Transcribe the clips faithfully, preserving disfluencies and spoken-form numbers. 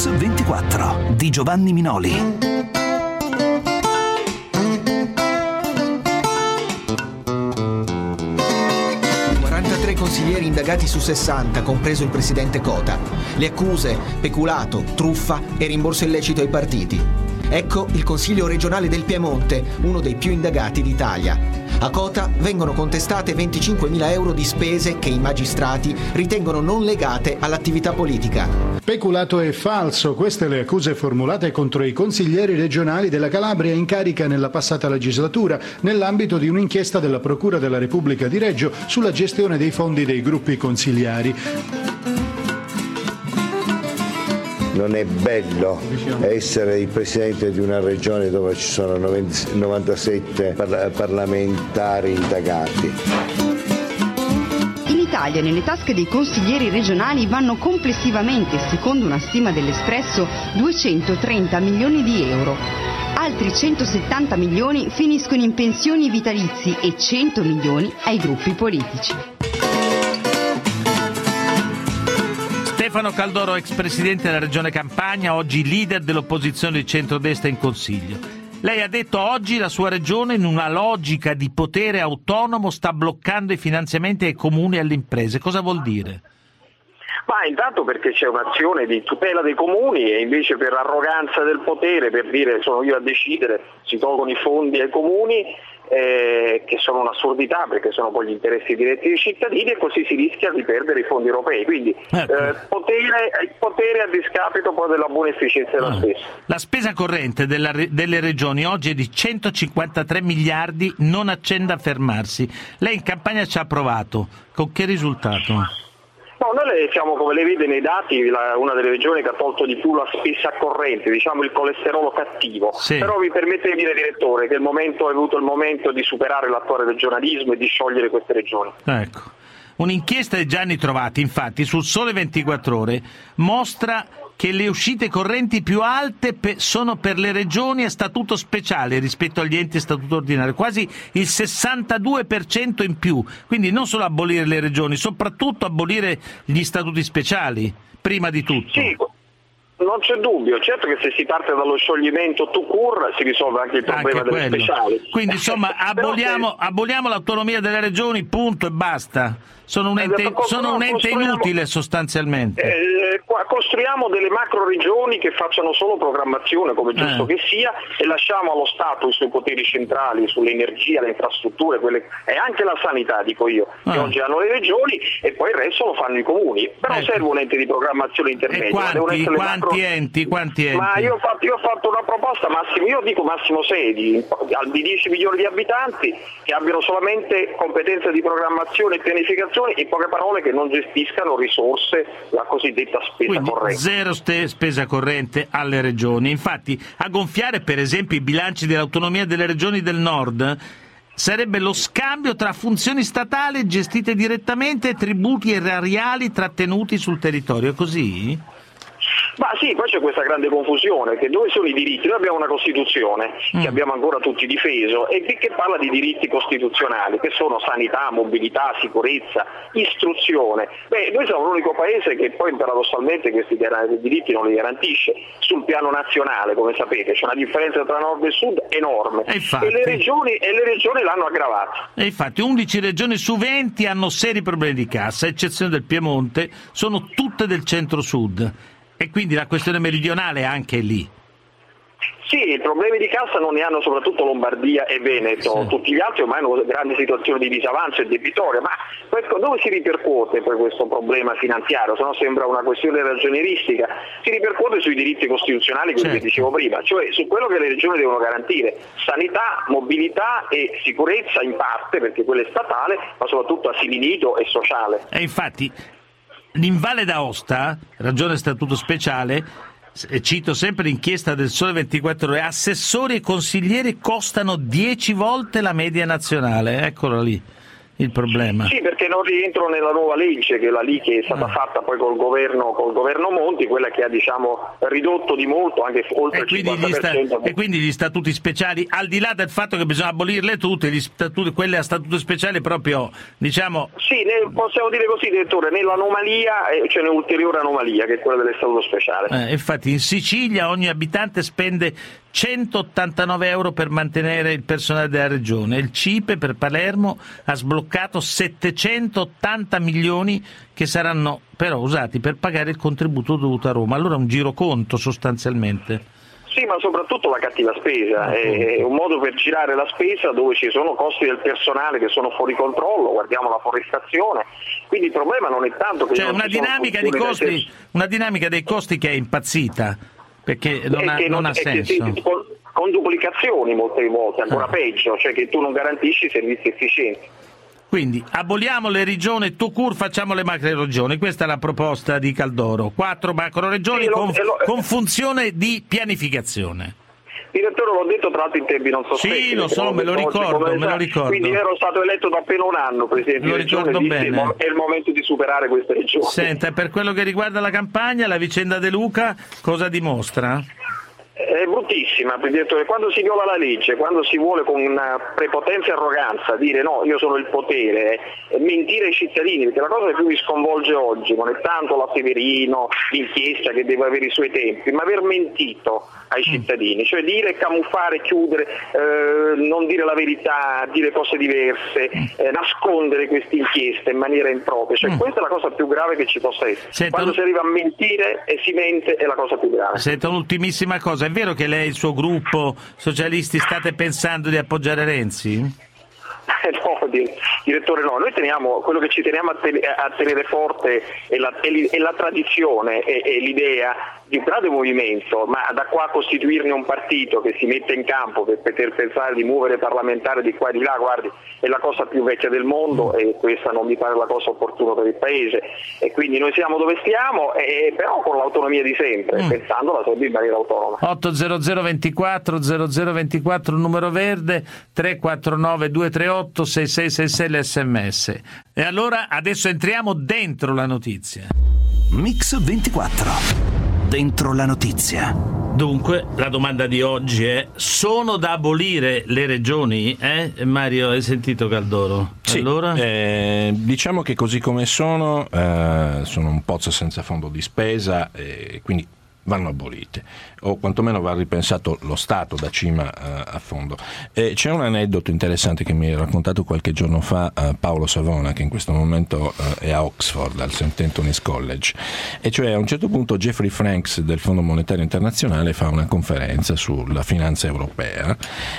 Mix ventiquattro di Giovanni Minoli. quarantatré consiglieri indagati su sessanta, compreso il presidente Cota. Le accuse: peculato, truffa e rimborso illecito ai partiti. Ecco il Consiglio regionale del Piemonte, uno dei più indagati d'Italia. A Cota vengono contestate venticinquemila euro di spese che i magistrati ritengono non legate all'attività politica. Peculato e falso, queste le accuse formulate contro i consiglieri regionali della Calabria in carica nella passata legislatura, nell'ambito di un'inchiesta della Procura della Repubblica di Reggio sulla gestione dei fondi dei gruppi consigliari. Non è bello essere il presidente di una regione dove ci sono novantasette parlamentari indagati. In Italia, nelle tasche dei consiglieri regionali vanno complessivamente, secondo una stima dell'Espresso, duecentotrenta milioni di euro. Altri centosettanta milioni finiscono in pensioni vitalizi e cento milioni ai gruppi politici. Stefano Caldoro, ex presidente della Regione Campania, oggi leader dell'opposizione di centrodestra in Consiglio. Lei ha detto oggi la sua regione, in una logica di potere autonomo, sta bloccando i finanziamenti ai comuni e alle imprese. Cosa vuol dire? Ma intanto perché c'è un'azione di tutela dei comuni e invece per arroganza del potere, per dire sono io a decidere, si tolgono i fondi ai comuni, eh, che sono un'assurdità perché sono poi gli interessi diretti dei cittadini, e così si rischia di perdere i fondi europei. Quindi ecco. eh, potere, potere a discapito poi della buona efficienza della ah. spesa. La spesa corrente della, delle regioni oggi è di centocinquantatré miliardi, non accende a fermarsi. Lei in campagna ci ha provato, con che risultato? No, noi siamo, come le vede nei dati, la, una delle regioni che ha tolto di più la spesa corrente, diciamo il colesterolo cattivo. Sì. Però vi permette di dire, direttore, che il momento è venuto il momento di superare l'attuale regionalismo e di sciogliere queste regioni. Ecco. Un'inchiesta di Gianni Trovati, infatti, sul Sole ventiquattro Ore mostra che le uscite correnti più alte pe- sono per le regioni a statuto speciale rispetto agli enti a statuto ordinario, quasi il sessantadue per cento in più. Quindi non solo abolire le regioni, soprattutto abolire gli statuti speciali, prima di tutto. Sì. Non c'è dubbio, certo che se si parte dallo scioglimento tout court si risolve anche il problema anche delle speciali. Quindi insomma aboliamo, se... aboliamo l'autonomia delle regioni, punto e basta. Sono un ente, esatto, sono un ente inutile sostanzialmente. Eh, costruiamo delle macro regioni che facciano solo programmazione, come giusto eh. che sia, e lasciamo allo Stato i suoi poteri centrali sull'energia, le infrastrutture, quelle, e anche la sanità, dico io, eh. che oggi hanno le regioni, e poi il resto lo fanno i comuni. Però ecco. serve un ente di programmazione intermedio. E quanti, quanti macro... enti? Quanti enti? Ma io ho, fatto, io ho fatto una proposta, massimo, io dico massimo sei, di, di dieci milioni di abitanti, che abbiano solamente competenza di programmazione e pianificazione, in poche parole che non gestiscano risorse, la cosiddetta spesa Quindi, corrente. Zero ste- spesa corrente alle regioni. Infatti a gonfiare per esempio i bilanci dell'autonomia delle regioni del nord sarebbe lo scambio tra funzioni statali gestite direttamente e tributi erariali trattenuti sul territorio. È così? Ma sì, poi c'è questa grande confusione, che dove sono i diritti? Noi abbiamo una Costituzione mm. che abbiamo ancora tutti difeso e che parla di diritti costituzionali, che sono sanità, mobilità, sicurezza, istruzione. Beh, noi siamo l'unico paese che poi paradossalmente questi diritti non li garantisce sul piano nazionale, come sapete, c'è una differenza tra nord e sud enorme e, infatti, e, le, regioni, e le regioni l'hanno aggravato. E infatti undici regioni su venti hanno seri problemi di cassa, a eccezione del Piemonte, sono tutte del centro-sud. E quindi la questione meridionale è anche lì. Sì, problemi di cassa non ne hanno soprattutto Lombardia e Veneto, sì. Tutti gli altri ormai hanno grandi situazioni di disavanzo e debitoria, ma questo, dove si ripercuote poi questo problema finanziario? Se no sembra una questione ragionieristica, si ripercuote sui diritti costituzionali, quelli certo. che dicevo prima, cioè su quello che le regioni devono garantire, sanità, mobilità e sicurezza in parte, perché quella è statale, ma soprattutto asili nido e sociale. E infatti in Valle d'Aosta, ragione statuto speciale, cito sempre l'inchiesta del Sole ventiquattro Ore, assessori e consiglieri costano dieci volte la media nazionale, eccola lì. il problema. Sì, perché non rientrano nella nuova legge, che è la lì che è stata ah. fatta poi col governo, col governo Monti, quella che ha diciamo ridotto di molto, anche oltre e il cinquanta per cento. Gli sta, e quindi gli statuti speciali, al di là del fatto che bisogna abolirle tutte, gli statuti, quelle a statuto speciale proprio, diciamo... Sì, ne, possiamo dire così, direttore, nell'anomalia eh, c'è un'ulteriore anomalia, che è quella del statuto speciale. Eh, infatti in Sicilia ogni abitante spende centottantanove euro per mantenere il personale della regione. Il C I P E per Palermo ha sbloccato settecentottanta milioni che saranno però usati per pagare il contributo dovuto a Roma. Allora un giroconto sostanzialmente. Sì, ma soprattutto la cattiva spesa, è un modo per girare la spesa dove ci sono costi del personale che sono fuori controllo, guardiamo la forestazione, quindi il problema non è tanto che... Cioè una dinamica di costi, una dinamica dei costi che è impazzita, perché non ha, non, non ha senso. Che, con, con duplicazioni molte volte, ancora ah. peggio, cioè che tu non garantisci servizi efficienti. Quindi aboliamo le regioni, tout court facciamo le macro regioni, questa è la proposta di Caldoro, quattro macro regioni sì, con, lo, con funzione di pianificazione. Direttore, l'ho detto tra l'altro in tempi non sospetti. Sì, lo so, me lo ricordo, me lo ricordo. Quindi ero stato eletto da appena un anno Presidente lo di Regione, ricordo bene. È il momento di superare queste regioni. Senta, per quello che riguarda la campagna, la vicenda De Luca cosa dimostra? È bruttissima, direttore. Quando si viola la legge, quando si vuole con una prepotenza e arroganza dire no, io sono il potere, eh, mentire ai cittadini, perché la cosa che più mi sconvolge oggi non è tanto la Severino, l'inchiesta che deve avere i suoi tempi, ma aver mentito ai cittadini, cioè dire, camuffare, chiudere, eh, non dire la verità, dire cose diverse, eh, nascondere queste inchieste in maniera impropria, cioè mm. questa è la cosa più grave che ci possa essere. Senta, quando si arriva a mentire e si mente è la cosa più grave. Senta, un'ultimissima cosa, è vero che lei e il suo gruppo socialisti state pensando di appoggiare Renzi? No, direttore, no, noi teniamo, quello che ci teniamo a, ten- a tenere forte è la, è li- è la tradizione e l'idea di un grande movimento, ma da qua a costituirne un partito che si mette in campo per poter pensare di muovere parlamentari di qua e di là, guardi, è la cosa più vecchia del mondo e questa non mi pare la cosa opportuna per il Paese, e quindi noi siamo dove stiamo, e, però con l'autonomia di sempre, mm. pensandola sempre in maniera autonoma. otto zero zero ventiquattro zero zero ventiquattro numero verde, tre quattro nove due tre otto sei sei sei sei l'S M S. E allora adesso entriamo dentro la notizia. Mix ventiquattro. Dentro la notizia. Dunque, la domanda di oggi è: sono da abolire le regioni? Eh? Mario, hai sentito Caldoro? Sì, allora? eh, diciamo che così come sono, eh, sono un pozzo senza fondo di spesa, e quindi vanno abolite, o quantomeno va ripensato lo Stato da cima uh, a fondo. E c'è un aneddoto interessante che mi ha raccontato qualche giorno fa uh, Paolo Savona, che in questo momento uh, è a Oxford al Saint Anthony's College, e cioè a un certo punto Jeffrey Franks del Fondo Monetario Internazionale fa una conferenza sulla finanza europea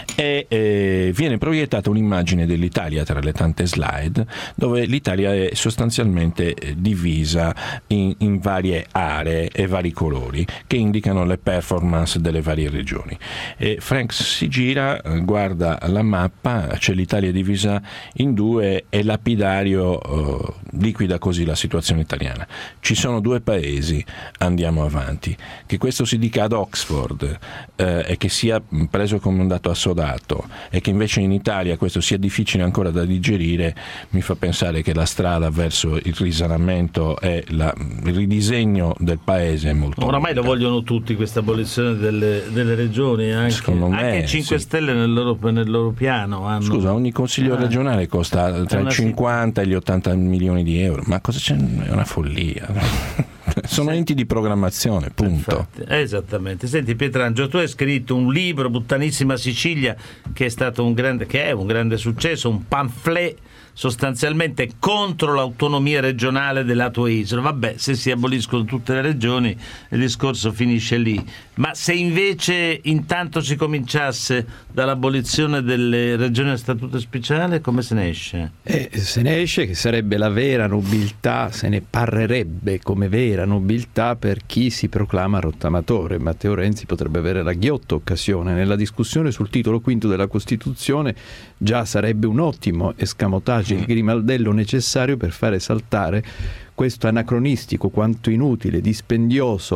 e eh, viene proiettata un'immagine dell'Italia tra le tante slide, dove l'Italia è sostanzialmente eh, divisa in, in varie aree e vari colori che indicano le performance delle varie regioni. E Franks si gira, guarda la mappa, c'è l'Italia divisa in due e lapidario eh, liquida così la situazione italiana. Ci sono due paesi, andiamo avanti. Che questo si dica ad Oxford eh, e che sia preso come un dato assodato, e che invece in Italia questo sia difficile ancora da digerire, mi fa pensare che la strada verso il risanamento e la, il ridisegno del paese è molto oramai lunga. Lo vogliono tutti questa abolizione delle, delle regioni, anche, secondo me, anche cinque sì. Stelle nel loro, nel loro piano hanno... Scusa, ogni consiglio ah. regionale costa tra i cinquanta e gli ottanta milioni di euro, ma cosa c'è? È una follia. Sono sì. enti di programmazione, punto. Infatti, esattamente. Senti Pietrangelo, tu hai scritto un libro, Buttanissima Sicilia, che è stato un grande, che è un grande successo, un pamphlet sostanzialmente contro l'autonomia regionale della tua isola. Vabbè, se si aboliscono tutte le regioni il discorso finisce lì, ma se invece intanto si cominciasse dall'abolizione delle regioni a statuto speciale, come se ne esce? Eh, se ne esce che sarebbe la vera nobiltà, se ne parlerebbe come vera nobiltà per chi si proclama rottamatore. Matteo Renzi potrebbe avere la ghiotta occasione nella discussione sul titolo quinto della Costituzione, già sarebbe un ottimo escamotage, il grimaldello necessario per fare saltare questo anacronistico, quanto inutile, dispendioso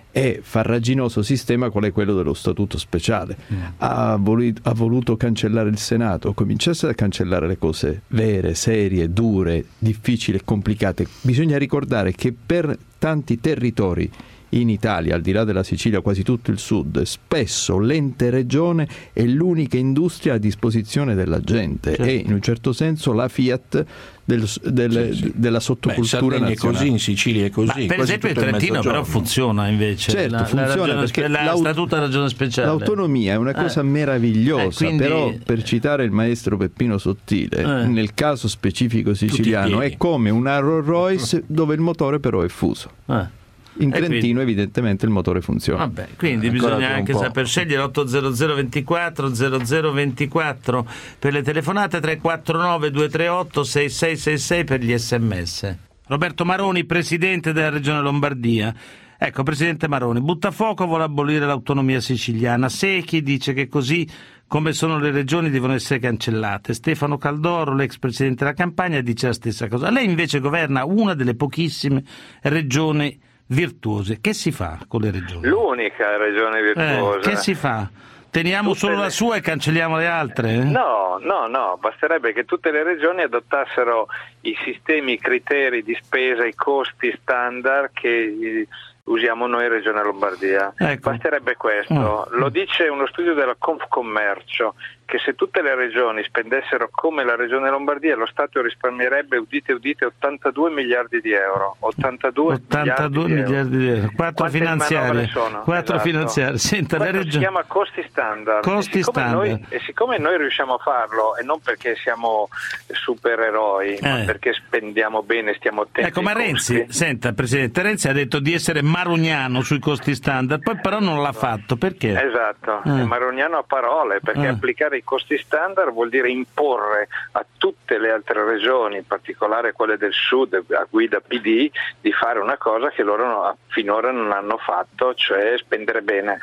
e farraginoso sistema qual è quello dello statuto speciale. Mm. Ha, voluto, ha voluto cancellare il Senato, cominciasse a cancellare le cose vere, serie, dure, difficili e complicate. Bisogna ricordare che per tanti territori in Italia, al di là della Sicilia, quasi tutto il sud, spesso l'ente regione è l'unica industria a disposizione della gente, certo. E in un certo senso la Fiat del, del, sì, sì. della sottocultura Beh, nazionale. è così, in Sicilia è così. Ma per esempio in Trentino però funziona invece. Certo, la, funziona la ragione, perché la statuta ragione speciale. L'autonomia è una cosa eh. meravigliosa, eh, quindi... però per citare il maestro Peppino Sottile, eh. nel caso specifico siciliano è come una Rolls Royce dove il motore però è fuso. Eh. In Trentino quindi, evidentemente il motore funziona. Vabbè, quindi bisogna anche saper scegliere. Otto zero zero ventiquattro zero zero ventiquattro per le telefonate, tre quattro nove due tre otto sei sei sei sei per gli sms. Roberto Maroni, presidente della regione Lombardia. Ecco, presidente Maroni, Buttafuoco vuole abolire l'autonomia siciliana, Secchi dice che così come sono le regioni devono essere cancellate, Stefano Caldoro, l'ex presidente della Campania, dice la stessa cosa. Lei invece governa una delle pochissime regioni virtuose. Che si fa con le regioni? L'unica regione virtuosa. Eh, che si fa? Teniamo tutte solo le... la sua e cancelliamo le altre? Eh? No, no, no, basterebbe che tutte le regioni adottassero i sistemi, i criteri di spesa, i costi standard che usiamo noi in Regione Lombardia. Ecco. Basterebbe questo. Oh. Lo dice uno studio della Confcommercio, che se tutte le regioni spendessero come la Regione Lombardia, lo Stato risparmierebbe, udite udite, ottantadue miliardi di euro. ottantadue, ottantadue miliardi di euro. Quattro finanziarie. Quattro esatto. finanziarie. Senta, Questo la regione... si chiama costi standard. Costi e standard. Noi, e siccome noi riusciamo a farlo, e non perché siamo supereroi, eh. ma perché spendiamo bene, stiamo attenti. Ecco, ma Renzi, senta, Presidente, Renzi ha detto di essere marognano sui costi standard, poi però non l'ha fatto. Perché? Esatto, eh. è marognano a parole, perché eh. applicare i costi standard vuol dire imporre a tutte le altre regioni, in particolare quelle del sud a guida P D, di fare una cosa che loro no, finora non hanno fatto, cioè spendere bene.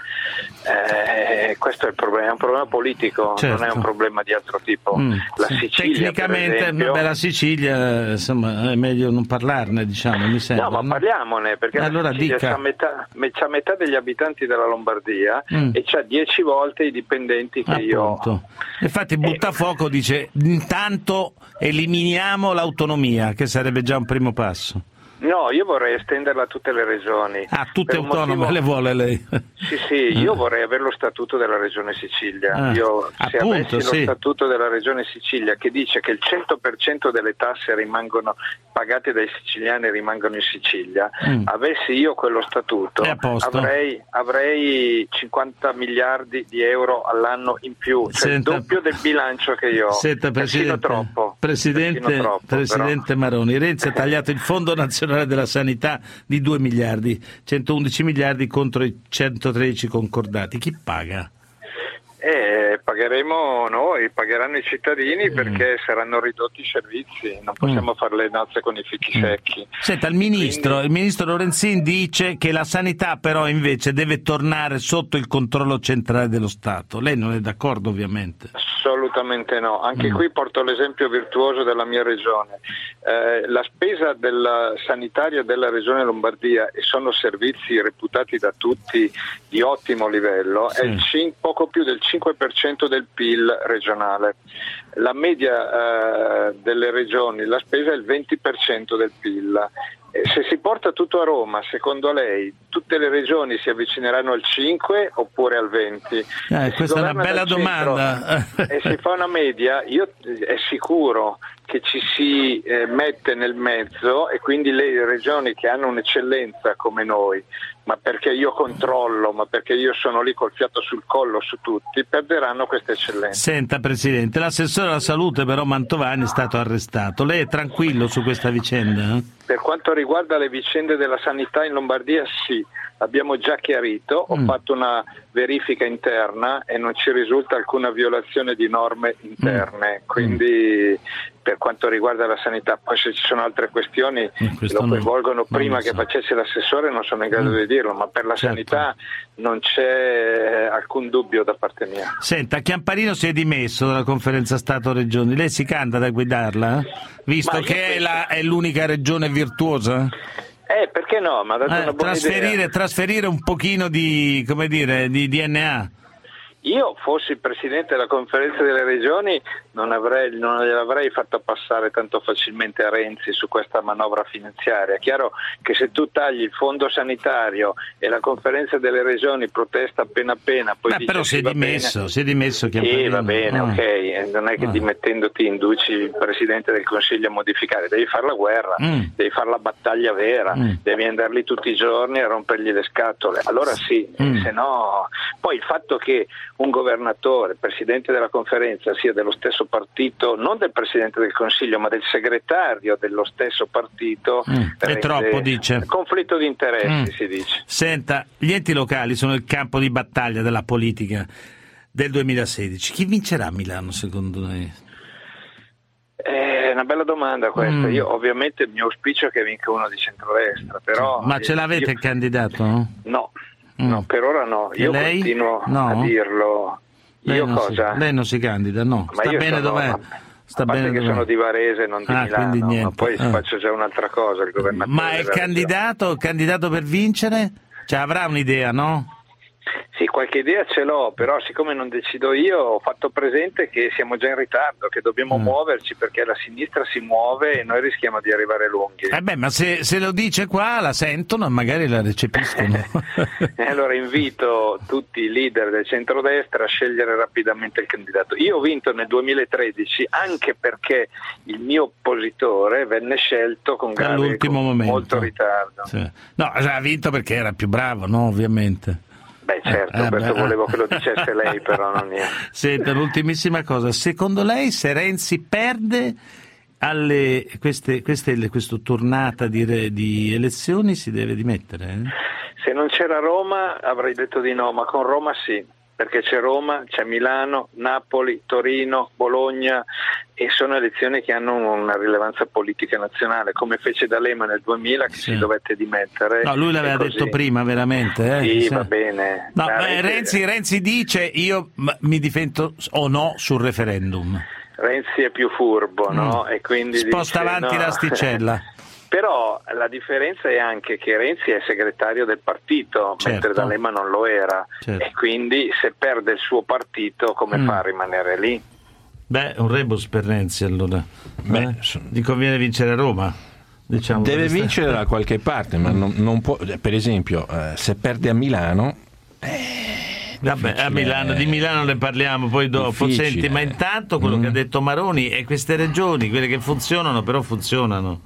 Eh, questo è il problema, è un problema politico, certo. non è un problema di altro tipo. Mm, la sì. Sicilia, tecnicamente, esempio, vabbè, la Sicilia, insomma, è meglio non parlarne, diciamo, mi sembra. No, ma no? parliamone, perché allora, la Sicilia dica. c'ha metà, c'ha metà degli abitanti della Lombardia mm. e c'ha dieci volte i dipendenti che Appunto. io ho. Infatti Buttafuoco dice intanto eliminiamo l'autonomia, che sarebbe già un primo passo. No, io vorrei estenderla a tutte le regioni. Ah, tutte autonome motivo... le vuole lei? Sì, sì, io ah. vorrei avere lo statuto della regione Sicilia. Ah, io, se appunto, avessi sì. lo statuto della regione Sicilia che dice che il cento per cento delle tasse rimangono pagate dai siciliani e rimangono in Sicilia, mm. avessi io quello statuto, avrei, avrei cinquanta miliardi di euro all'anno in più, cioè Senta, il doppio del bilancio che io ho. Senta, Presidente, troppo, Presidente, troppo, Presidente Maroni, Renzi ha tagliato il Fondo Nazionale della Sanità di due miliardi, centoundici miliardi contro i centotredici concordati. Chi paga? Eh, pagheremo noi, pagheranno i cittadini mm. perché saranno ridotti i servizi, non possiamo mm. fare le nozze con i fichi mm. secchi. Senta, il ministro, Quindi... il ministro Lorenzin dice che la sanità però invece deve tornare sotto il controllo centrale dello Stato. Lei non è d'accordo, ovviamente? Assolutamente no, anche mm. qui porto l'esempio virtuoso della mia regione. Eh, la spesa della sanitaria della regione Lombardia, e sono servizi reputati da tutti di ottimo livello, sì. è il cin- poco più del cinque per cento del P I L regionale. La media eh, delle regioni, la spesa è il venti per cento del P I L. Se si porta tutto a Roma, secondo lei tutte le regioni si avvicineranno al cinque oppure al venti? Eh, questa è una bella domanda. E si fa una media, io è sicuro che ci si eh, mette nel mezzo, e quindi le regioni che hanno un'eccellenza come noi, ma perché io controllo, ma perché io sono lì col fiato sul collo su tutti, perderanno questa eccellenza. Senta, Presidente, l'assessore alla salute però Mantovani è stato arrestato. Lei è tranquillo su questa vicenda? Per quanto riguarda le vicende della sanità in Lombardia, sì, abbiamo già chiarito, ho mm. fatto una verifica interna e non ci risulta alcuna violazione di norme interne, mm. quindi per quanto riguarda la sanità, poi se ci sono altre questioni che lo coinvolgono prima che so. facesse l'assessore non sono in grado mm. di dirlo, ma per la certo. sanità non c'è alcun dubbio da parte mia. Senta, Chiamparino si è dimesso dalla conferenza Stato-Regioni, lei si candida a guidarla? Visto che penso... è, la, è l'unica regione virtuosa? Eh, perché no? Mi ha dato eh, una buona trasferire, idea. Trasferire un pochino di, come dire, di D N A. Io fossi presidente della conferenza delle regioni non, avrei, non gliel'avrei fatto passare tanto facilmente a Renzi su questa manovra finanziaria. È chiaro che se tu tagli il fondo sanitario e la conferenza delle regioni protesta appena appena, poi Beh, dice però si è dimesso, si è dimesso sì, va bene, ah. ok, non è che ah. dimettendoti induci il presidente del Consiglio a modificare, devi fare la guerra, mm. devi fare la battaglia vera, mm. devi andare lì tutti i giorni a rompergli le scatole, allora sì, mm. se no poi il fatto che un governatore, presidente della conferenza, sia dello stesso partito, non del presidente del Consiglio, ma del segretario dello stesso partito, mm. è troppo, dice. Conflitto di interessi, mm. si dice. Senta, gli enti locali sono il campo di battaglia della politica del duemilasedici. Chi vincerà a Milano, secondo lei? È una bella domanda questa. Mm. Io ovviamente il mio auspicio è che vinca uno di centrodestra, però... Ma ce l'avete io... il candidato? No. No. No, per ora no, io lei? continuo no. a dirlo. Lei io non cosa? Si, lei non si candida, no? Ma sta io bene sono, dov'è? Ma, sta a parte bene che dov'è? sono di Varese, non di ah, Milano, ma poi ah. faccio già un'altra cosa, il governatore. Ma è il candidato, il candidato per vincere? Cioè avrà un'idea, no? Sì, qualche idea ce l'ho, però siccome non decido io ho fatto presente che siamo già in ritardo, che dobbiamo mm. muoverci perché la sinistra si muove e noi rischiamo di arrivare lunghi. Eh beh, ma se, se lo dice qua la sentono e magari la recepiscono. E allora invito tutti i leader del centrodestra a scegliere rapidamente il candidato. Io ho vinto nel duemilatredici anche perché il mio oppositore venne scelto con, grave, all'ultimo con momento. molto ritardo. Sì. No, ha vinto perché era più bravo, no? Ovviamente. Beh certo, eh, questo beh, volevo che lo dicesse lei, però non io. Senta, l'ultimissima cosa, secondo lei se Renzi perde alle queste, queste questa tornata di, di elezioni si deve dimettere? Eh? Se non c'era Roma avrei detto di no, ma con Roma sì, perché c'è Roma, c'è Milano, Napoli, Torino, Bologna e sono elezioni che hanno una rilevanza politica nazionale, come fece D'Alema nel duemila che sì. si dovette dimettere. No, lui l'aveva detto prima, veramente. Eh? Sì, sì, va bene. No, beh, Renzi, Renzi dice io mi difendo o no sul referendum. Renzi è più furbo, mm. no? E quindi sposta dice, avanti no. l'asticella. Però la differenza è anche che Renzi è segretario del partito, certo. mentre D'Alema non lo era, certo. e quindi se perde il suo partito come mm. fa a rimanere lì? Beh, un rebus per Renzi allora. Beh, eh? Gli conviene vincere a Roma. Diciamo deve questa... vincere da qualche parte, ma non, non può. Per esempio, eh, se perde a Milano. Eh... Vabbè, a Milano, di Milano ne parliamo poi dopo. Difficile. Senti, ma intanto quello mm. che ha detto Maroni è queste regioni, quelle che funzionano, però funzionano.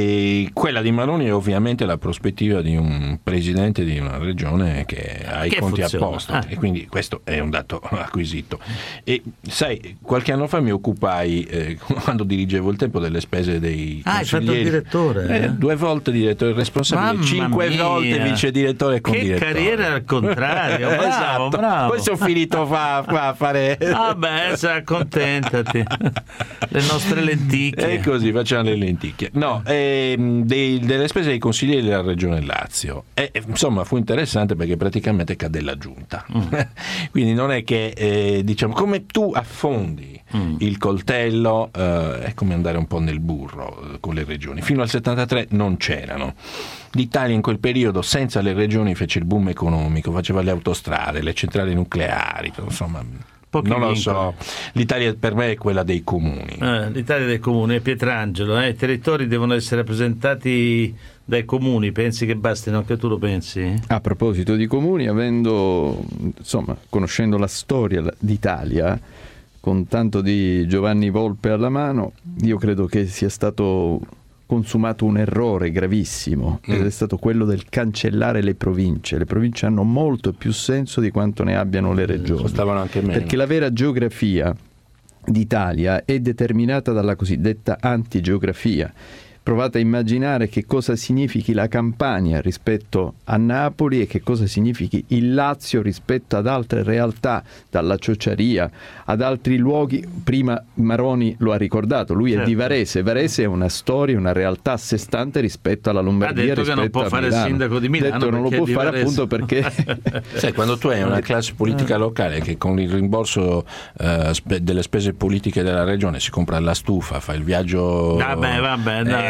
E quella di Maroni è ovviamente la prospettiva di un presidente di una regione che ha i conti funziona. a posto, ah. e quindi questo è un dato acquisito. E sai, qualche anno fa mi occupai, eh, quando dirigevo il tempo, delle spese dei ah, consiglieri. Hai fatto il direttore? Eh, Eh? Due volte direttore responsabile, Mamma cinque mia. volte vice direttore e condirettore. Che carriera al contrario, bravo, esatto. bravo. Poi sono finito fa, fa a fare. Vabbè, ah accontentati. Le nostre lenticchie. E così facciamo le lenticchie. No, ehm, dei, delle spese dei consiglieri della regione Lazio. E, insomma, fu interessante perché praticamente cadde la giunta. Mm. Quindi non è che eh, diciamo come tu affondi mm. il coltello, eh, è come andare un po' nel burro eh, con le regioni. Fino al settantatré non c'erano. L'Italia in quel periodo senza le regioni fece il boom economico, faceva le autostrade, le centrali nucleari, insomma Pochi non lo vincoli. so. L'Italia per me è quella dei comuni. Eh, L'Italia dei comuni, è Pietrangelo, eh? I territori devono essere rappresentati dai comuni, pensi che bastino? Anche tu lo pensi? A proposito di comuni, avendo insomma conoscendo la storia d'Italia con tanto di Giovanni Volpe alla mano, io credo che sia stato consumato un errore gravissimo mm. ed è stato quello del cancellare le province. Le province hanno molto più senso di quanto ne abbiano le regioni, stavano anche meno. Perché la vera geografia d'Italia è determinata dalla cosiddetta antigeografia. Provate a immaginare che cosa significhi la Campania rispetto a Napoli e che cosa significhi il Lazio rispetto ad altre realtà, dalla Ciociaria ad altri luoghi. Prima Maroni lo ha ricordato, lui certo. è di Varese. Varese è una storia, una realtà a sé stante rispetto alla Lombardia. Ha detto che non può fare Milano. il sindaco di Milano. Detto non lo può fare Varese. Appunto perché sai, quando tu hai una classe politica locale che con il rimborso eh, spe- delle spese politiche della regione si compra la stufa, fa il viaggio vabbè, vabbè, dai. Eh,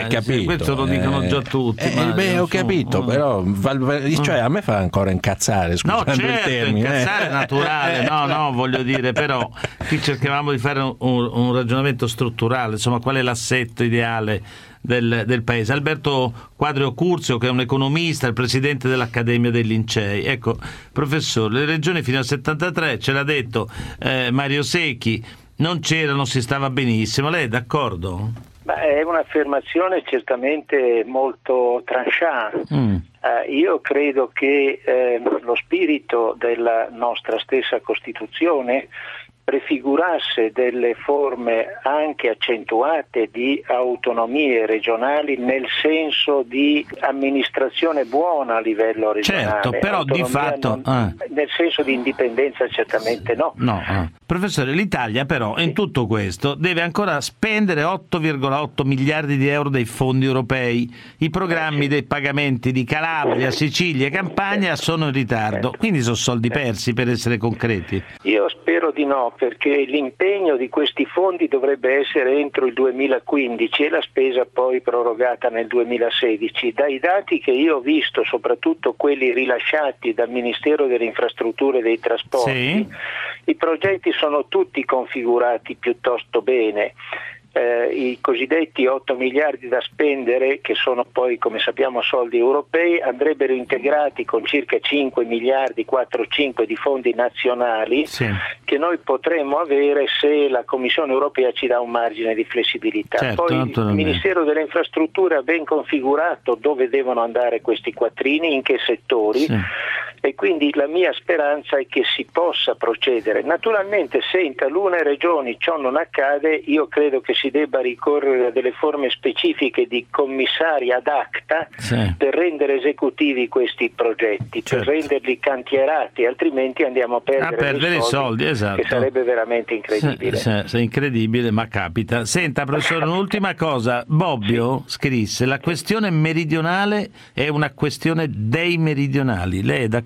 capito. Questo lo dicono già tutti. Eh, eh, beh, ho capito, però cioè, a me fa ancora incazzare, scusando no, certo, il termine. Incazzare è naturale, no, no, voglio dire, però qui cercavamo di fare un, un ragionamento strutturale, insomma, qual è l'assetto ideale del, del paese. Alberto Quadrio Curzio, che è un economista, il presidente dell'Accademia dei Lincei. Ecco, professore, le regioni fino al settantatré, ce l'ha detto eh, Mario Secchi, non c'erano, si stava benissimo. Lei è d'accordo? Beh, è un'affermazione certamente molto tranchant. Mm. Eh, io credo che eh, lo spirito della nostra stessa Costituzione prefigurasse delle forme anche accentuate di autonomie regionali nel senso di amministrazione buona a livello regionale. Certo, però di fatto... Non, eh. Nel senso di indipendenza certamente no. No, eh. Professore, l'Italia però in tutto questo deve ancora spendere otto virgola otto miliardi di euro dei fondi europei. I programmi dei pagamenti di Calabria, Sicilia e Campania sono in ritardo, quindi sono soldi persi, per essere concreti. Io spero di no, perché l'impegno di questi fondi dovrebbe essere entro il duemilaquindici e la spesa poi prorogata nel duemilasedici. Dai dati che io ho visto, soprattutto quelli rilasciati dal Ministero delle Infrastrutture e dei Trasporti, sì. I progetti sono tutti configurati piuttosto bene. Eh, i cosiddetti otto miliardi da spendere, che sono poi, come sappiamo, soldi europei, andrebbero integrati con circa cinque miliardi, quattro cinque di fondi nazionali, sì. Che noi potremmo avere se la Commissione europea ci dà un margine di flessibilità. Certo, poi il Ministero delle Infrastrutture ha ben configurato dove devono andare questi quattrini, in che settori, sì. E quindi la mia speranza è che si possa procedere. Naturalmente, se in talune regioni ciò non accade, io credo che si debba ricorrere a delle forme specifiche di commissari ad acta, sì. Per rendere esecutivi questi progetti, certo. Per renderli cantierati, altrimenti andiamo a perdere, a perdere i soldi, soldi esatto. Che sarebbe veramente incredibile. Sì, sì, incredibile, ma capita. Senta, professore, un'ultima cosa. Bobbio sì. Scrisse: la questione meridionale è una questione dei meridionali. Lei è d'accordo?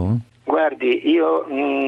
Guardi, io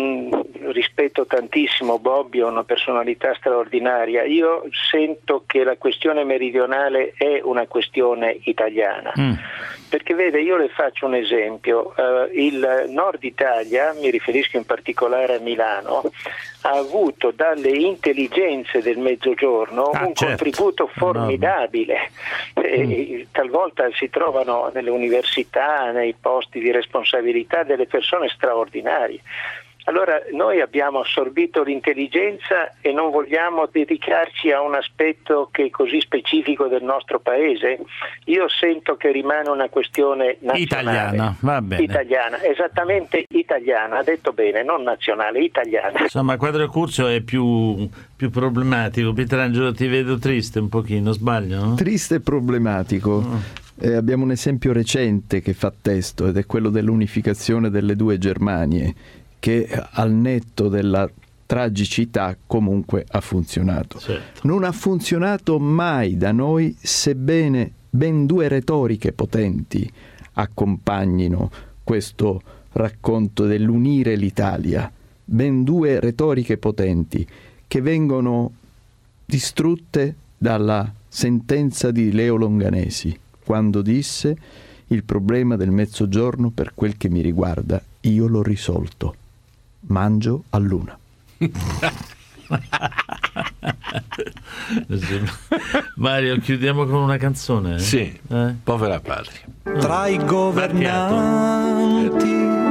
mh, rispetto tantissimo Bobbio, è una personalità straordinaria. Io sento che la questione meridionale è una questione italiana. Mm. Perché vede, io le faccio un esempio. Uh, il Nord Italia, mi riferisco in particolare a Milano, ha avuto dalle intelligenze del Mezzogiorno ah, un certo. contributo formidabile. No. E, mm. Talvolta si trovano nelle università, nei posti di responsabilità, delle persone straordinarie. Allora noi abbiamo assorbito l'intelligenza e non vogliamo dedicarci a un aspetto che è così specifico del nostro paese? Io sento che rimane una questione nazionale. Italiana, va bene. Italiana, esattamente italiana, ha detto bene, non nazionale, italiana. Insomma, Quadrio Curzio è più, più problematico. Pietrangelo, ti vedo triste un pochino, sbaglio? No? Triste e problematico. Mm. Eh, abbiamo un esempio recente che fa testo ed è quello dell'unificazione delle due Germanie, che al netto della tragicità comunque ha funzionato. Certo. Non ha funzionato mai da noi, sebbene ben due retoriche potenti accompagnino questo racconto dell'unire l'Italia. Ben due retoriche potenti che vengono distrutte dalla sentenza di Leo Longanesi, quando disse: il problema del Mezzogiorno, per quel che mi riguarda, io l'ho risolto. Mangio a luna. Mario, chiudiamo con una canzone. Eh? Sì, eh? Povera patria. Tra i governanti,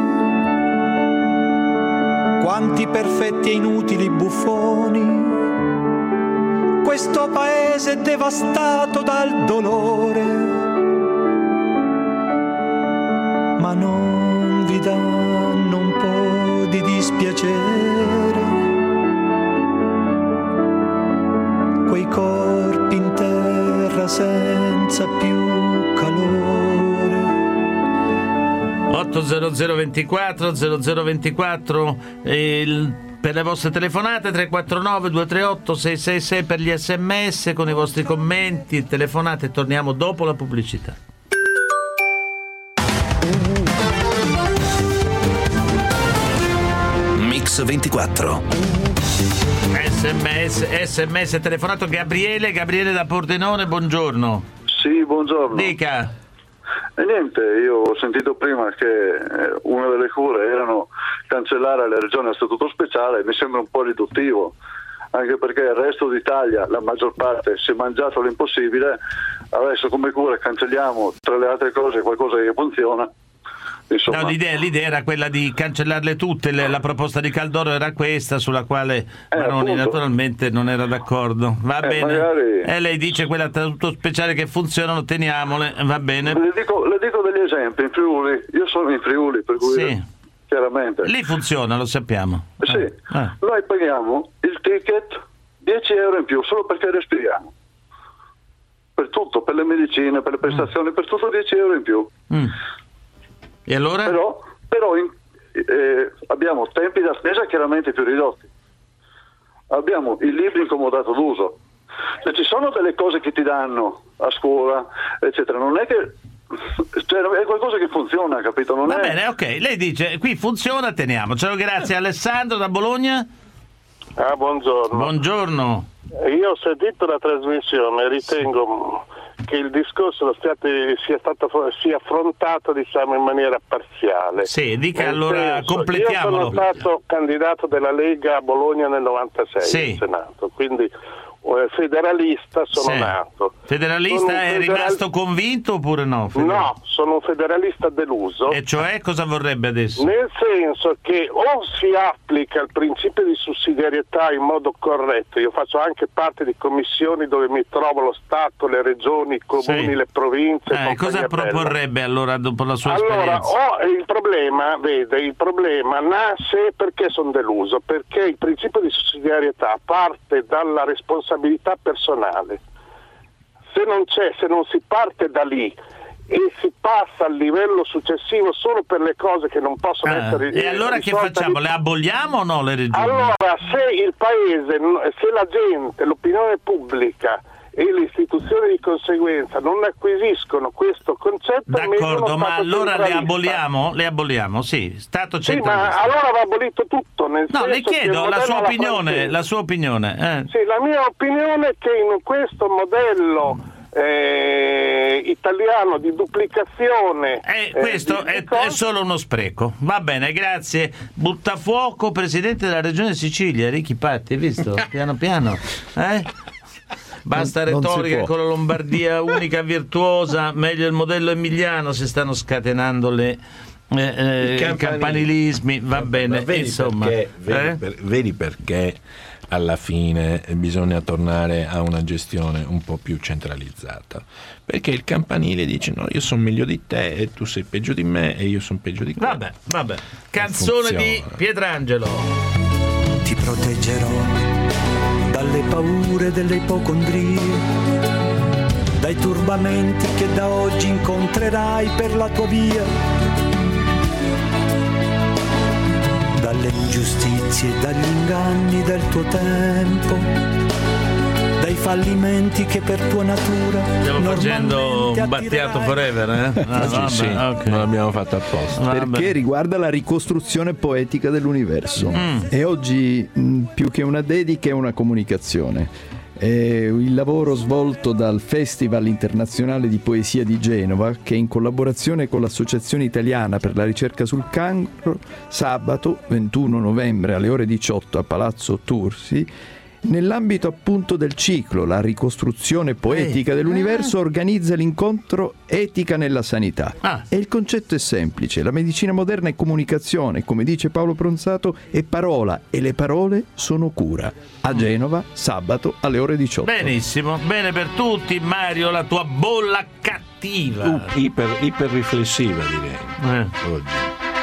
quanti perfetti e inutili buffoni, questo paese è devastato dal dolore, ma non vi danno un po' di dispiacere quei corpi in terra senza più calore. otto zero zero ventiquattro zero zero ventiquattro il, per le vostre telefonate, tre quattro nove due tre otto sei sei sei per gli sms con i vostri commenti, telefonate. Torniamo dopo la pubblicità. Mix ventiquattro. Sms, sms telefonato Gabriele, Gabriele da Pordenone, buongiorno. Sì, buongiorno. Dica. E niente, io ho sentito prima che eh, una delle cure erano cancellare le regioni a statuto speciale, mi sembra un po' riduttivo, anche perché il resto d'Italia, la maggior parte, si è mangiato l'impossibile. Adesso come cura cancelliamo, tra le altre cose, qualcosa che funziona. Insomma. No, l'idea, l'idea era quella di cancellarle tutte, le, la proposta di Caldoro era questa, sulla quale eh, Maroni appunto. naturalmente non era d'accordo. Va eh, bene. Magari... E lei dice quella statuto speciale che funzionano, teniamole, va bene. Le dico, le dico degli esempi, in Friuli, io sono in Friuli, per cui sì. chiaramente. Lì funziona, lo sappiamo. Sì, eh. Ah. Noi paghiamo il ticket dieci euro in più solo perché respiriamo. Per tutto, per le medicine, per le prestazioni, mm. per tutto dieci euro in più. Mm. E allora? Però, però in, eh, abbiamo tempi da spesa chiaramente più ridotti. Abbiamo il libro in comodato d'uso. Se ci sono delle cose che ti danno a scuola, eccetera, non è che... Cioè, è qualcosa che funziona, capito? Non Va è... bene, ok. Lei dice, qui funziona, teniamocelo. Grazie. Alessandro da Bologna. Ah, buongiorno. Buongiorno. Io ho sentito la trasmissione e ritengo che il discorso sia stato sia affrontato, diciamo, in maniera parziale. Sì, dica. Nel allora senso, completiamolo. Io sono stato candidato della Lega a Bologna nel novantasei sì. in Senato, quindi eh, federalista sono sì. nato. Federalista sono è federal... rimasto convinto oppure no? Federal... No, sono un federalista deluso. E cioè cosa vorrebbe adesso? Nel senso che o si applica il principio di sussidiarietà in modo corretto, io faccio anche parte di commissioni dove mi trovo lo Stato, le regioni, i comuni, sì. le province. Eh, cosa proporrebbe bella. allora dopo la sua allora, esperienza? Allora, il problema, vede, il problema nasce perché sono deluso, perché il principio di sussidiarietà parte dalla responsabilità personale. Se non c'è, se non si parte da lì e si passa al livello successivo solo per le cose che non possono ah, essere e allora che facciamo? Le aboliamo o no le regioni? Allora, se il paese, se la gente, l'opinione pubblica e le istituzioni di conseguenza non acquisiscono questo concetto, d'accordo, ma allora le aboliamo? Le aboliamo, sì, Stato centralista. Sì, ma allora va abolito tutto, nel no, senso le chiedo la sua opinione, la sua opinione. Eh. Sì, la mia opinione è che in questo modello eh, italiano di duplicazione eh, questo eh, è, è solo uno spreco. Va bene, grazie. Buttafuoco, presidente della regione Sicilia, Ricchi Patti, hai visto? Piano piano, eh? Basta non, retorica non con la Lombardia unica virtuosa, meglio il modello emiliano, si stanno scatenando le eh, eh, campanili. campanilismi, va, va bene, vedi insomma. Perché, vedi, eh? per, vedi perché alla fine bisogna tornare a una gestione un po' più centralizzata, perché il campanile dice no, io sono meglio di te e tu sei peggio di me e io sono peggio di te. Vabbè, vabbè. Canzone di Pietrangelo. Ti proteggerò dalle paure delle ipocondrie, dai turbamenti che da oggi incontrerai per la tua via, dalle ingiustizie, dagli inganni del tuo tempo, dai fallimenti che per tua natura stiamo facendo un Battiato Forever, eh? Ah, vabbè, sì, okay. Non l'abbiamo fatto apposta perché vabbè. riguarda la ricostruzione poetica dell'universo mm. e oggi mh, più che una dedica è una comunicazione. È il lavoro svolto dal Festival Internazionale di Poesia di Genova, che in collaborazione con l'Associazione Italiana per la Ricerca sul Cancro, sabato ventuno novembre alle ore diciotto a Palazzo Tursi, nell'ambito appunto del ciclo La ricostruzione poetica dell'universo, organizza l'incontro Etica nella sanità. Ah. E il concetto è semplice: la medicina moderna è comunicazione, come dice Paolo Pronzato, è parola e le parole sono cura. A Genova, sabato alle ore diciotto. Benissimo, bene per tutti. Mario, la tua bolla cattiva. Uh, iper, iper riflessiva, direi. Eh. Oggi.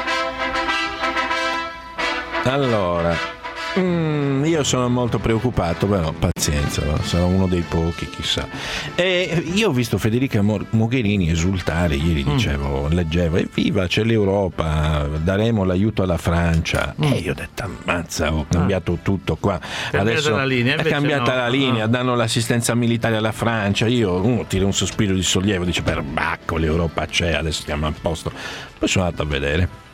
Allora. Mm, io sono molto preoccupato, però pazienza, sarò uno dei pochi, chissà. E io ho visto Federica Mogherini esultare ieri, dicevo, mm. leggevo, evviva, c'è l'Europa, daremo l'aiuto alla Francia. Mm. E io ho detto, ammazza, ho cambiato ah. tutto qua. Adesso la linea, è cambiata no. la linea, no. danno l'assistenza militare alla Francia. Io uno tira un sospiro di sollievo, dice, per bacco, l'Europa c'è, adesso stiamo a posto. Poi sono andato a vedere.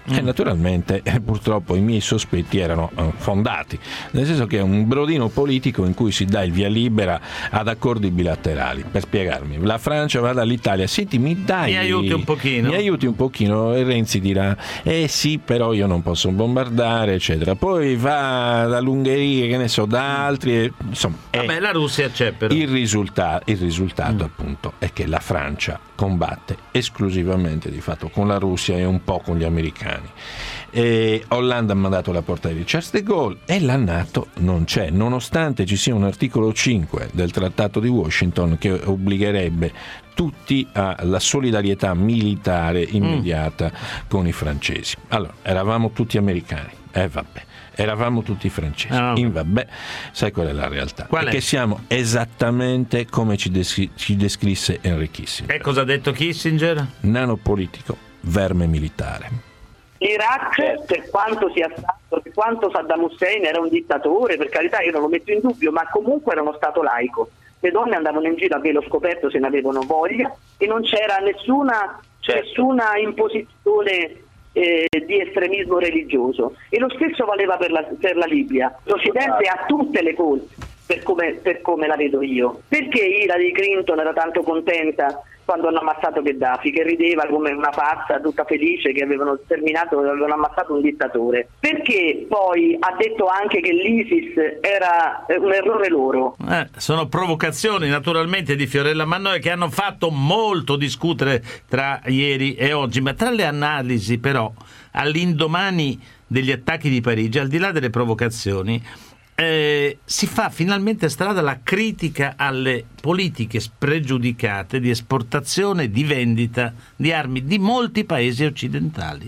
E naturalmente eh, purtroppo i miei sospetti erano eh, fondati, nel senso che è un brodino politico in cui si dà il via libera ad accordi bilaterali. Per spiegarmi, la Francia va dall'Italia, senti, mi dai, mi aiuti un pochino, mi aiuti un pochino, e Renzi dirà eh sì, però io non posso bombardare, eccetera. Poi va dall'Ungheria, che ne so, da altri, e, insomma, vabbè, la Russia c'è, però il risultato, il risultato mm. appunto è che la Francia combatte esclusivamente di fatto con la Russia e un po' con gli americani. E Hollande ha mandato la portata di Charles de Gaulle e la NATO non c'è, nonostante ci sia un articolo cinque del Trattato di Washington che obbligherebbe tutti alla solidarietà militare immediata mm. con i francesi. Allora, eravamo tutti americani, eh vabbè. Eravamo tutti francesi. Ah, in vabbè, sai qual è la realtà? Qual è? È che siamo esattamente come ci, descri- ci descrisse Henry Kissinger. E cosa ha detto Kissinger? Nanopolitico, verme militare. L'Iraq, per quanto sia stato, per quanto Saddam Hussein era un dittatore, per carità io non lo metto in dubbio, ma comunque era uno stato laico. Le donne andavano in giro a velo scoperto se ne avevano voglia e non c'era nessuna, certo. nessuna imposizione eh, di estremismo religioso. E lo stesso valeva per la, per la Libia. L'Occidente ha tutte le colpe, per come, per come la vedo io. Perché Hillary Clinton era tanto contenta quando hanno ammazzato Gheddafi, che rideva come una pazza, tutta felice che avevano terminato, avevano ammazzato un dittatore? Perché poi ha detto anche che l'ISIS era un errore loro? Eh, sono provocazioni naturalmente di Fiorella Mannoia che hanno fatto molto discutere tra ieri e oggi, ma tra le analisi però all'indomani degli attacchi di Parigi, al di là delle provocazioni, Eh, si fa finalmente strada la critica alle politiche spregiudicate di esportazione e di vendita di armi di molti paesi occidentali.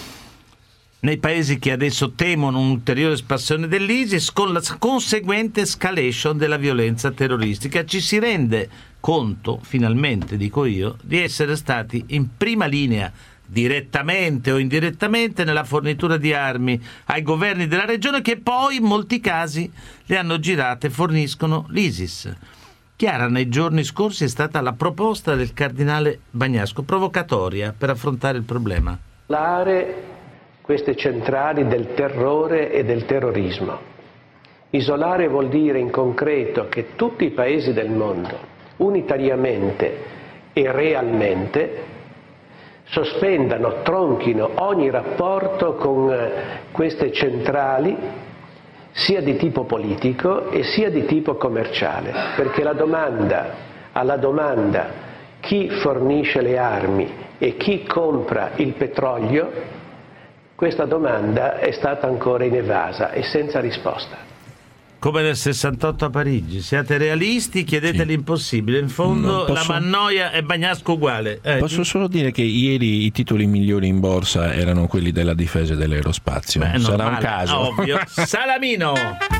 Nei paesi che adesso temono un'ulteriore espansione dell'ISIS con la conseguente escalation della violenza terroristica, ci si rende conto, finalmente dico io, di essere stati in prima linea direttamente o indirettamente nella fornitura di armi ai governi della regione che poi in molti casi le hanno girate e forniscono l'ISIS. Chiara nei giorni scorsi è stata la proposta del cardinale Bagnasco, provocatoria per affrontare il problema. Isolare queste centrali del terrore e del terrorismo. Isolare vuol dire in concreto che tutti i paesi del mondo, unitariamente e realmente, sospendano, tronchino ogni rapporto con queste centrali, sia di tipo politico e sia di tipo commerciale, perché la domanda, alla domanda chi fornisce le armi e chi compra il petrolio, questa domanda è stata ancora inevasa e senza risposta. Come nel sessantotto a Parigi, siate realisti, chiedete sì. l'impossibile. In fondo posso... la Mannoia e Bagnasco uguale. Eh. Posso solo dire che ieri i titoli migliori in borsa erano quelli della difesa dell'aerospazio. Beh, sarà normale, un caso. Ovvio. Salamino.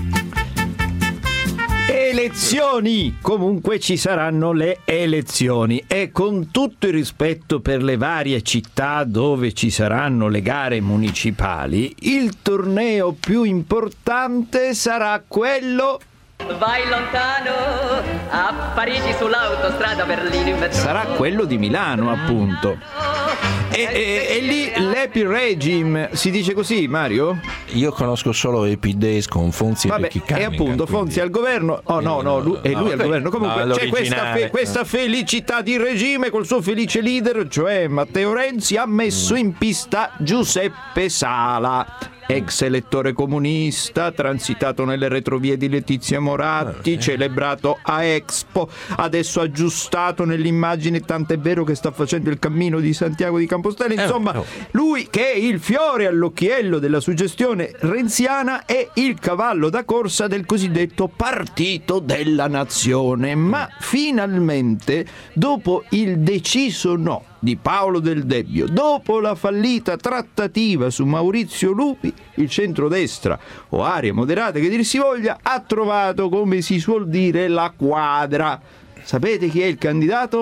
Elezioni! Comunque ci saranno le elezioni e con tutto il rispetto per le varie città dove ci saranno le gare municipali, il torneo più importante sarà quello... Vai lontano, a Parigi sull'autostrada, Berlino in metro. Sarà quello di Milano, appunto. E, e, e lì l'Epi Regime, si dice così, Mario? Io conosco solo Epi Days con Fonzi e Vabbè, Becky Cunningham. E appunto quindi... Fonzi al governo. Oh no, no, lui, e lui no, al governo. Comunque no, c'è questa, fe, questa felicità di regime col suo felice leader, cioè Matteo Renzi, ha messo in pista Giuseppe Sala, ex elettore comunista, transitato nelle retrovie di Letizia Moratti, okay. celebrato a Expo, adesso aggiustato nell'immagine, tant'è vero che sta facendo il cammino di Santiago di Compostela. Insomma, eh, oh. lui che è il fiore all'occhiello della suggestione renziana è il cavallo da corsa del cosiddetto Partito della Nazione. Ma finalmente, dopo il deciso no di Paolo Del Debbio, dopo la fallita trattativa su Maurizio Lupi, il centrodestra, o aree moderate che dir si voglia, ha trovato, come si suol dire, la quadra. Sapete chi è il candidato? No.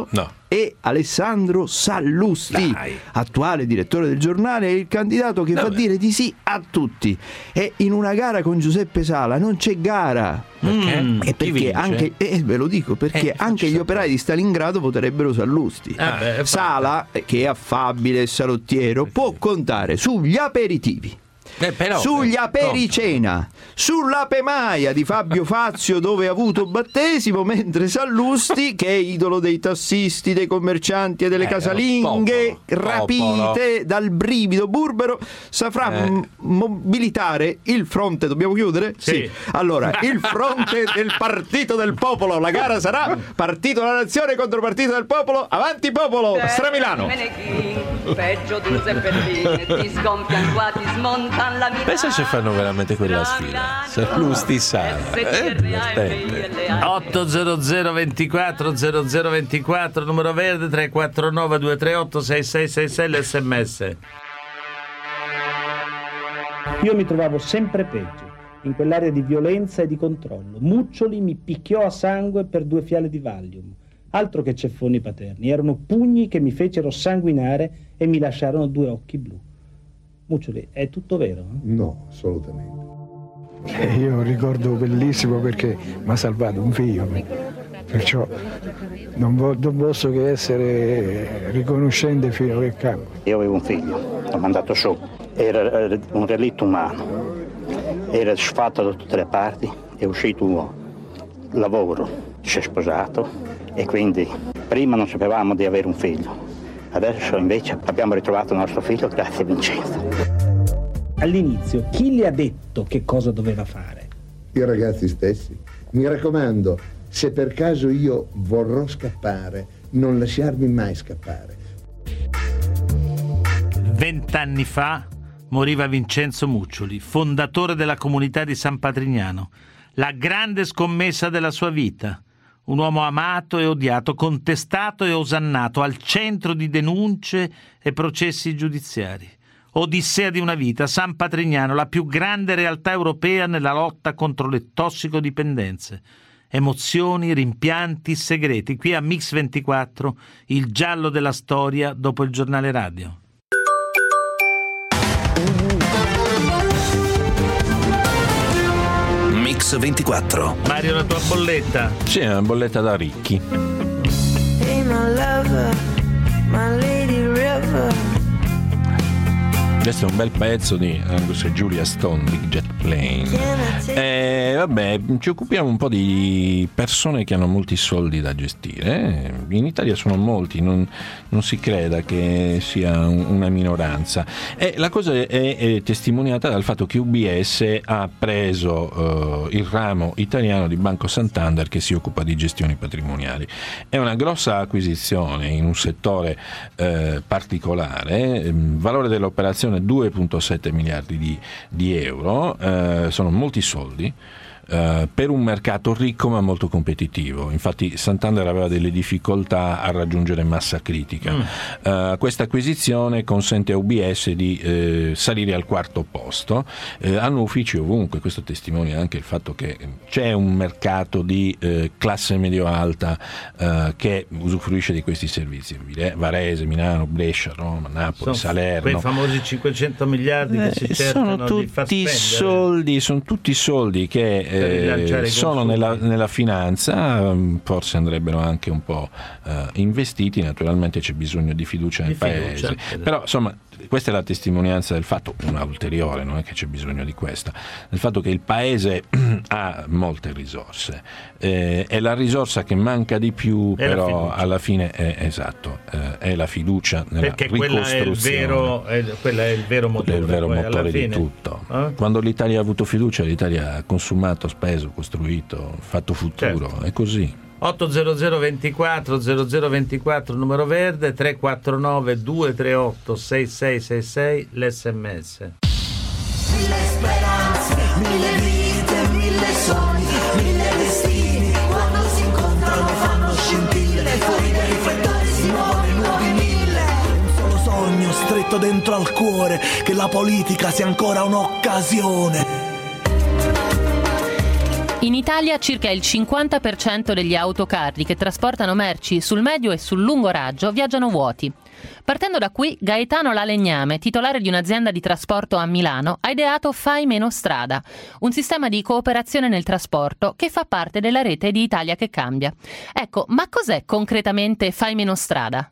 e Alessandro Sallusti, Dai. attuale direttore del giornale, è il candidato che Vabbè. fa dire di sì a tutti. E in una gara con Giuseppe Sala non c'è gara. Perché? Mm. E perché anche, eh, ve lo dico, perché eh, anche gli operai di Stalingrado voterebbero Sallusti. Ah, beh, Sala, che è affabile e salottiero, può contare sugli aperitivi. Eh, però, sugli eh, apericena, sull'Ape Maia di Fabio Fazio dove ha avuto battesimo, mentre Sallusti, che è idolo dei tassisti, dei commercianti e delle eh, casalinghe popolo, rapite popolo. dal brivido burbero, saprà eh. m- mobilitare il fronte. Dobbiamo chiudere? Sì. sì. Allora, il fronte del Partito del Popolo. La gara sarà Partito della Nazione contro Partito del Popolo. Avanti Popolo! Stramilano! Peggio Giuseppe, ti sgonfian qua, ti smontan. Pensa se fanno veramente quella sfida. Sallusti Sala. otto zero zero ventiquattro zero zero ventiquattro numero verde tre quattro nove due tre otto sei sei sei sei l'sms. Io mi trovavo sempre peggio, in quell'area di violenza e di controllo. Muccioli mi picchiò a sangue per due fiale di Valium. Altro che ceffoni paterni, erano pugni che mi fecero sanguinare e mi lasciarono due occhi blu. Muccioli, è tutto vero? No, assolutamente. Eh, io ho un ricordo bellissimo perché mi ha salvato un figlio, perciò non, vo- non posso che essere riconoscente fino a capo. Io avevo un figlio, l'ho mandato su, era un relitto umano, era sfatto da tutte le parti, è uscito lavoro, si è sposato e quindi prima non sapevamo di avere un figlio. Adesso invece abbiamo ritrovato il nostro figlio grazie a Vincenzo. All'inizio, chi le ha detto che cosa doveva fare? I ragazzi stessi. Mi raccomando, se per caso io vorrò scappare, non lasciarmi mai scappare. Vent'anni fa moriva Vincenzo Muccioli, fondatore della comunità di San Patrignano. La grande scommessa della sua vita. Un uomo amato e odiato, contestato e osannato, al centro di denunce e processi giudiziari. Odissea di una vita, San Patrignano, la più grande realtà europea nella lotta contro le tossicodipendenze. Emozioni, rimpianti, segreti. Qui a Mix ventiquattro, il giallo della storia dopo il giornale radio. Mix ventiquattro. Mario, la tua bolletta? Sì, è una bolletta da ricchi. Hey my lover, my lady river. Questo è un bel pezzo di Angus e Julia Stone, Big Jet Plane. E vabbè, ci occupiamo un po' di persone che hanno molti soldi da gestire. In Italia sono molti, non, non si creda che sia una minoranza. E la cosa è, è testimoniata dal fatto che U B S ha preso uh, il ramo italiano di Banco Santander che si occupa di gestioni patrimoniali. È una grossa acquisizione in un settore uh, particolare. Il valore dell'operazione due virgola sette miliardi di, di euro, eh, sono molti soldi eh, per un mercato ricco ma molto competitivo. Infatti Santander aveva delle difficoltà a raggiungere massa critica. Mm. Eh, questa acquisizione consente a U B S di eh, salire al quarto posto. Eh, hanno uffici ovunque, questo testimonia anche il fatto che c'è un mercato di eh, classe medio-alta eh, che usufruisce di questi servizi. Varese, Milano, Brescia, Roma, Napoli, sono Salerno. Quei famosi cinquecento miliardi che si cercano sono di far tutti spendere. soldi, sono tutti soldi che eh, sono nella, nella finanza, forse andrebbero anche un po' eh, investiti. Naturalmente c'è bisogno di fiducia nel di paese, fiducia. Però insomma questa è la testimonianza del fatto, una ulteriore, non è che c'è bisogno di questa, del fatto che il paese ha molte risorse, eh, è la risorsa che manca di più, è però alla fine è esatto, eh, è la fiducia nella perché ricostruzione. Quella è il vero, è, quella è il vero motore, è il vero poi, motore di fine. tutto. Eh? Quando l'Italia ha avuto fiducia, l'Italia ha consumato, speso, costruito, fatto futuro, certo. È così. otto zero zero ventiquattro zero zero ventiquattro numero verde tre quattro nove due tre otto sei sei sei sei l'sms. Mille speranze, mille vite, mille sogni, mille destini. Quando si incontrano fanno scintille, fuori dai riflettori si muovono nuovi mille. Un solo sogno stretto dentro al cuore, che la politica sia ancora un'occasione. In Italia circa il cinquanta per cento degli autocarri che trasportano merci sul medio e sul lungo raggio viaggiano vuoti. Partendo da qui, Gaetano Lalegname, titolare di un'azienda di trasporto a Milano, ha ideato Fai Meno Strada, un sistema di cooperazione nel trasporto che fa parte della rete di Italia che Cambia. Ecco, ma cos'è concretamente Fai Meno Strada?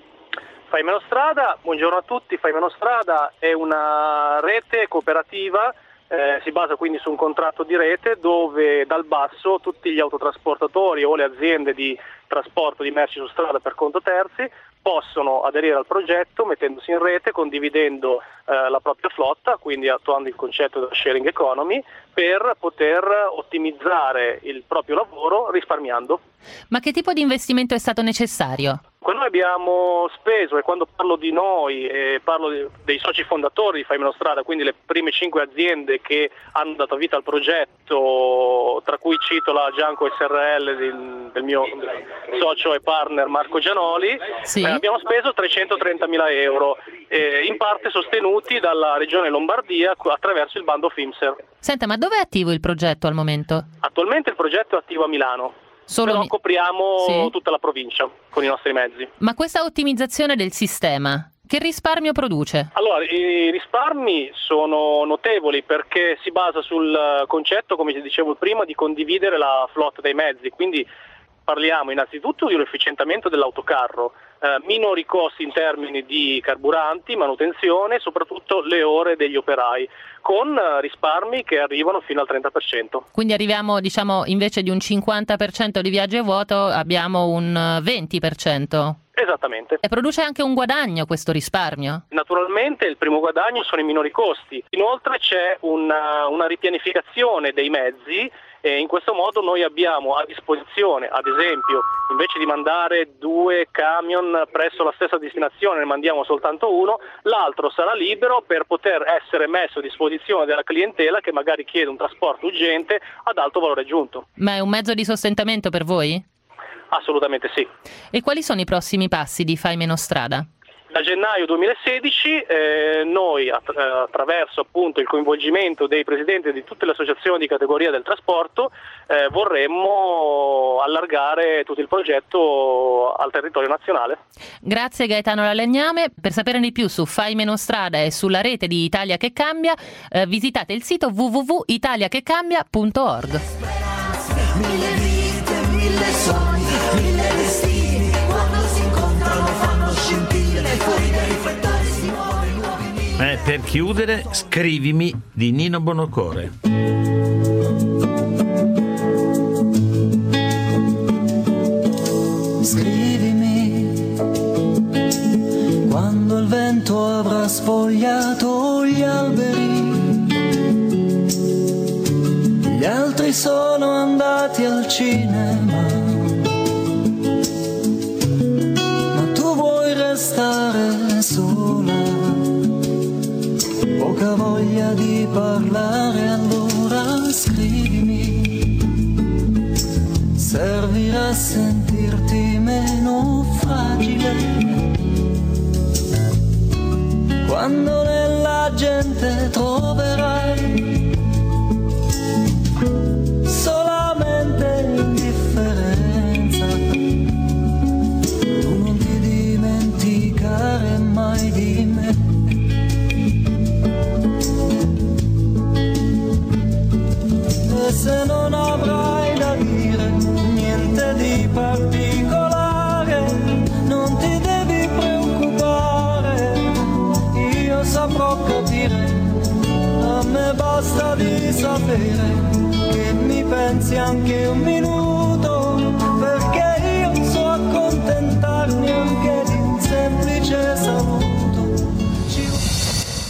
Fai Meno Strada, buongiorno a tutti, Fai Meno Strada è una rete cooperativa. Eh, si basa quindi su un contratto di rete dove dal basso tutti gli autotrasportatori o le aziende di trasporto di merci su strada per conto terzi possono aderire al progetto mettendosi in rete, condividendo eh, la propria flotta, quindi attuando il concetto della sharing economy, per poter ottimizzare il proprio lavoro risparmiando. Ma che tipo di investimento è stato necessario? Quello che abbiamo speso, e quando parlo di noi eh, parlo di, dei soci fondatori di Fai Meno Strada, quindi le prime cinque aziende che hanno dato vita al progetto, tra cui cito la Gianco S R L del, del mio socio e partner Marco Gianoli, sì. eh, abbiamo speso trecentotrentamila euro, eh, in parte sostenuti dalla Regione Lombardia attraverso il bando FIMSER. Senta, ma dove è attivo il progetto al momento? Attualmente il progetto è attivo a Milano. Solo Però mi... copriamo sì. tutta la provincia con i nostri mezzi. Ma questa ottimizzazione del sistema, che risparmio produce? Allora, i risparmi sono notevoli perché si basa sul concetto, come ti dicevo prima, di condividere la flotta dei mezzi. Quindi parliamo innanzitutto di un efficientamento dell'autocarro, eh, minori costi in termini di carburanti, manutenzione e soprattutto le ore degli operai, con risparmi che arrivano fino al trenta per cento. Quindi arriviamo, diciamo, invece di un cinquanta per cento di viaggio a vuoto abbiamo un venti per cento. Esattamente. E produce anche un guadagno questo risparmio? Naturalmente il primo guadagno sono i minori costi. Inoltre c'è una, una ripianificazione dei mezzi e in questo modo noi abbiamo a disposizione, ad esempio, invece di mandare due camion presso la stessa destinazione, ne mandiamo soltanto uno, l'altro sarà libero per poter essere messo a disposizione della clientela che magari chiede un trasporto urgente ad alto valore aggiunto. Ma è un mezzo di sostentamento per voi? Assolutamente sì. E quali sono i prossimi passi di Fai Meno Strada? Da gennaio duemilasedici eh, noi att- attraverso appunto il coinvolgimento dei presidenti di tutte le associazioni di categoria del trasporto eh, vorremmo allargare tutto il progetto al territorio nazionale. Grazie Gaetano Lalegname. Per saperne di più su Fai Meno Strada e sulla rete di Italia che Cambia eh, visitate il sito w w w punto italia che cambia punto org. Mille vite, mille sogni, mille destini, quando si incontrano fanno scintille, fuori dai riflettori si muove nuovi. Eh, per chiudere, Scrivimi di Nino Bonocore. Scrivimi quando il vento avrà spogliato gli alberi. Gli altri sono andati al cinema, ma tu vuoi restare sola. Poca voglia di parlare, allora scrivimi. Servirà a sentirti meno fragile. Quando nella gente troverai solamente indifferenza, tu non ti dimenticare mai di me. E se non avrai da dire niente di particolare, non ti devi preoccupare, io saprò capire, a me basta di sapere che mi pensi anche un minuto.